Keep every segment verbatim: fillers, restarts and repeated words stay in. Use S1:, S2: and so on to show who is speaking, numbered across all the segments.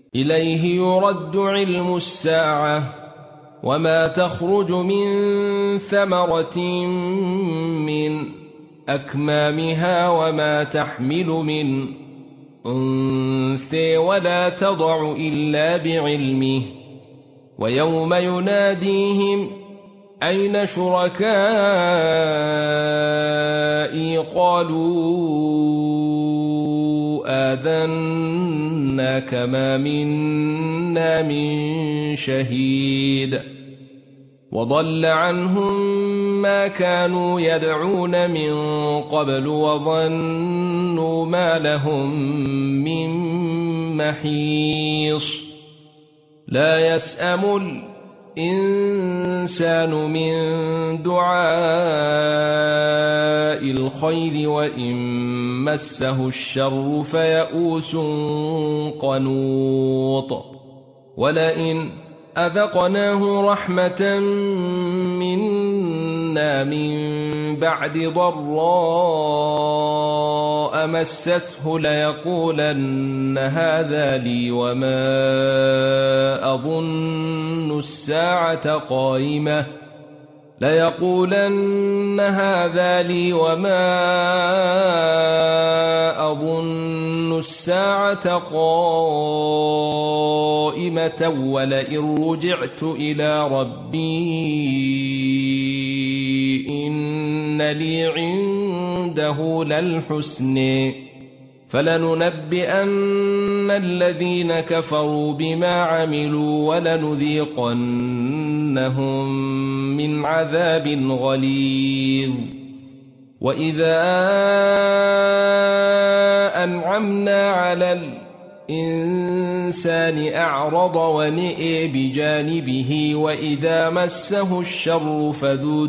S1: إليه يرد علم الساعة وما تخرج من ثمرة من أكمامها وما تحمل من أنثى ولا تضع إلا بعلمه ويوم يناديهم أين شركائي قالوا آذناك ما منا من شهيد وضل عنهم ما كانوا يدعون من قبل وظنوا ما لهم من محيص لا يسأم الإنسان من دعاء الخير وإن مسه الشر فيئوس قنوط ولئن أذقناه رحمة منا من بعد ضراء مسته ليقولن هذا لي وما أظن الساعة قائمة ليقولن هذا لي وما أظن الساعة قائمة ولئن رجعت إلى ربي إن لي عنده للحسن فلننبئن الذين كفروا بما عملوا ولنذيقنهم من عذاب غليظ وإذا أنعمنا على الإنسان أعرض ونئ بجانبه وإذا مسه الشر فذو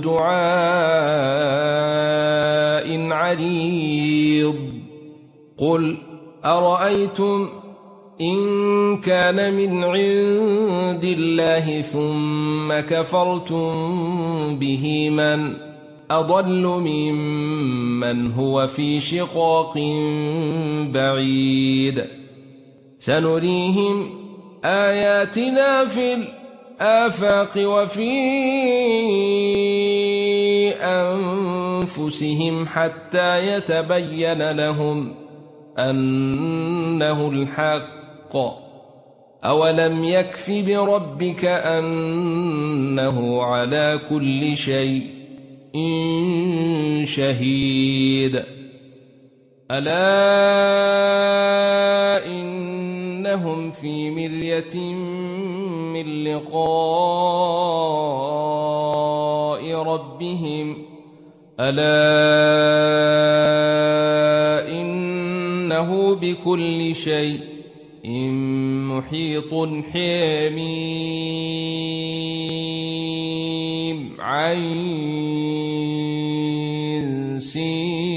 S1: دعاء عريض قل أرأيتم إن كان من عند الله ثم كفرتم به من أضل ممن هو في شقاق بعيد سنريهم آياتنا في الآفاق وفي أنفسهم حتى يتبين لهم أنه الحق أولم يكف بربك أنه على كل شيء شهيد ألا إنهم في مرية من لقاء ربهم ألا إنه بكل شيء محيط حميم عين سين